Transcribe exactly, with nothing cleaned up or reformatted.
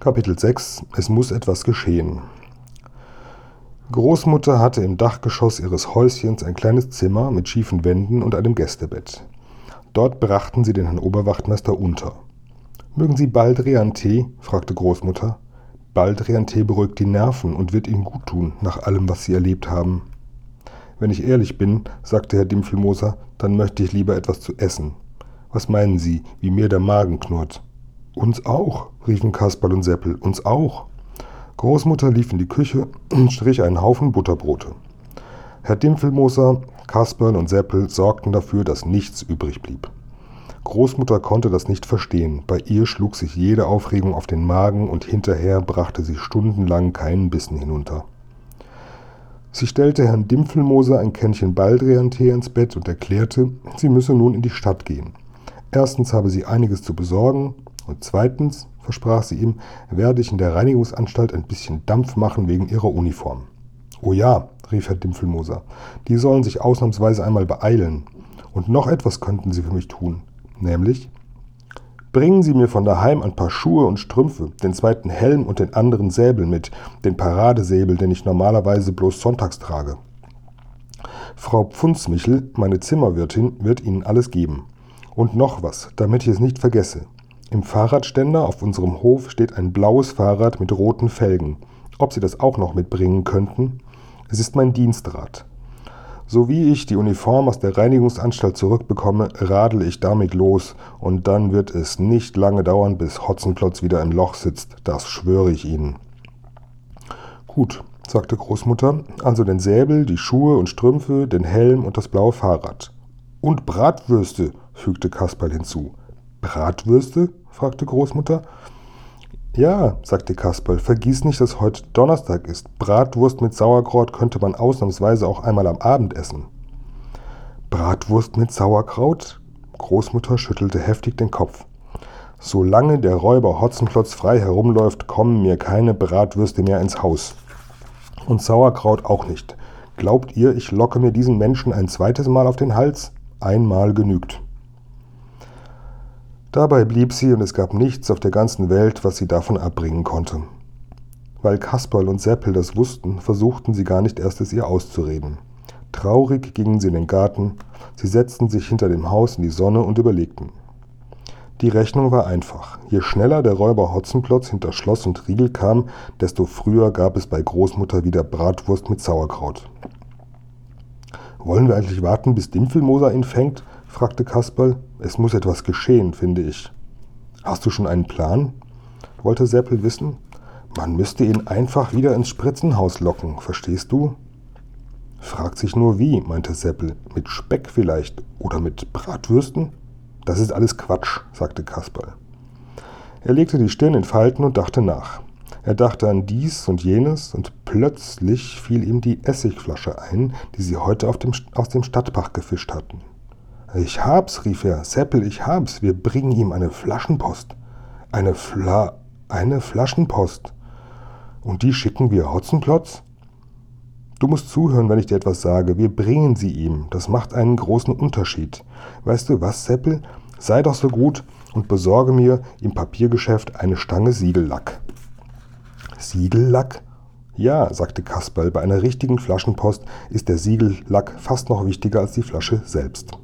Kapitel sechs. Es muss etwas geschehen. Großmutter hatte im Dachgeschoss ihres Häuschens ein kleines Zimmer mit schiefen Wänden und einem Gästebett. Dort brachten sie den Herrn Oberwachtmeister unter. »Mögen Sie Baldrian-Tee?« fragte Großmutter. »Baldrian-Tee beruhigt die Nerven und wird Ihnen guttun, nach allem, was Sie erlebt haben.« »Wenn ich ehrlich bin«, sagte Herr Dimpfelmoser, »dann möchte ich lieber etwas zu essen. Was meinen Sie, wie mir der Magen knurrt?« »Uns auch«, riefen Kasperl und Seppel, »uns auch.« Großmutter lief in die Küche und strich einen Haufen Butterbrote. Herr Dimpfelmoser, Kasperl und Seppel sorgten dafür, dass nichts übrig blieb. Großmutter konnte das nicht verstehen. Bei ihr schlug sich jede Aufregung auf den Magen und hinterher brachte sie stundenlang keinen Bissen hinunter. Sie stellte Herrn Dimpfelmoser ein Kännchen Baldrian-Tee ins Bett und erklärte, sie müsse nun in die Stadt gehen. Erstens habe sie einiges zu besorgen und zweitens, versprach sie ihm, werde ich in der Reinigungsanstalt ein bisschen Dampf machen wegen ihrer Uniform. »Oh ja«, rief Herr Dimpfelmoser, »die sollen sich ausnahmsweise einmal beeilen. Und noch etwas könnten Sie für mich tun, nämlich: Bringen Sie mir von daheim ein paar Schuhe und Strümpfe, den zweiten Helm und den anderen Säbel mit, den Paradesäbel, den ich normalerweise bloß sonntags trage. Frau Pfundsmichel, meine Zimmerwirtin, wird Ihnen alles geben. Und noch was, damit ich es nicht vergesse. Im Fahrradständer auf unserem Hof steht ein blaues Fahrrad mit roten Felgen. Ob Sie das auch noch mitbringen könnten? Es ist mein Dienstrad. So wie ich die Uniform aus der Reinigungsanstalt zurückbekomme, radel ich damit los, und dann wird es nicht lange dauern, bis Hotzenplotz wieder im Loch sitzt, das schwöre ich Ihnen.« »Gut«, sagte Großmutter, »also den Säbel, die Schuhe und Strümpfe, den Helm und das blaue Fahrrad.« »Und Bratwürste«, fügte Kasperl hinzu. »Bratwürste?« fragte Großmutter. »Ja«, sagte Kasperl, »vergiss nicht, dass heute Donnerstag ist. Bratwurst mit Sauerkraut könnte man ausnahmsweise auch einmal am Abend essen.« »Bratwurst mit Sauerkraut?« Großmutter schüttelte heftig den Kopf. »Solange der Räuber Hotzenplotz frei herumläuft, kommen mir keine Bratwürste mehr ins Haus. Und Sauerkraut auch nicht. Glaubt ihr, ich locke mir diesen Menschen ein zweites Mal auf den Hals? Einmal genügt.« Dabei blieb sie, und es gab nichts auf der ganzen Welt, was sie davon abbringen konnte. Weil Kasperl und Seppel das wussten, versuchten sie gar nicht erst, es ihr auszureden. Traurig gingen sie in den Garten, sie setzten sich hinter dem Haus in die Sonne und überlegten. Die Rechnung war einfach. Je schneller der Räuber Hotzenplotz hinter Schloss und Riegel kam, desto früher gab es bei Großmutter wieder Bratwurst mit Sauerkraut. »Wollen wir eigentlich warten, bis Dimpfelmoser ihn fängt?« fragte Kasperl. »Es muss etwas geschehen, finde ich.« »Hast du schon einen Plan?« wollte Seppel wissen. »Man müsste ihn einfach wieder ins Spritzenhaus locken, verstehst du?« »Fragt sich nur wie«, meinte Seppel. »Mit Speck vielleicht oder mit Bratwürsten?« »Das ist alles Quatsch«, sagte Kasperl. Er legte die Stirn in Falten und dachte nach. Er dachte an dies und jenes, und plötzlich fiel ihm die Essigflasche ein, die sie heute auf dem, aus dem Stadtbach gefischt hatten. »Ich hab's«, rief er, »Seppel, ich hab's, wir bringen ihm eine Flaschenpost.« »Eine Fla... eine Flaschenpost? Und die schicken wir Hotzenplotz?« »Du musst zuhören, wenn ich dir etwas sage. Wir bringen sie ihm. Das macht einen großen Unterschied. Weißt du was, Seppel? Sei doch so gut und besorge mir im Papiergeschäft eine Stange Siegellack.« »Siegellack?« »Ja«, sagte Kasperl, »bei einer richtigen Flaschenpost ist der Siegellack fast noch wichtiger als die Flasche selbst.«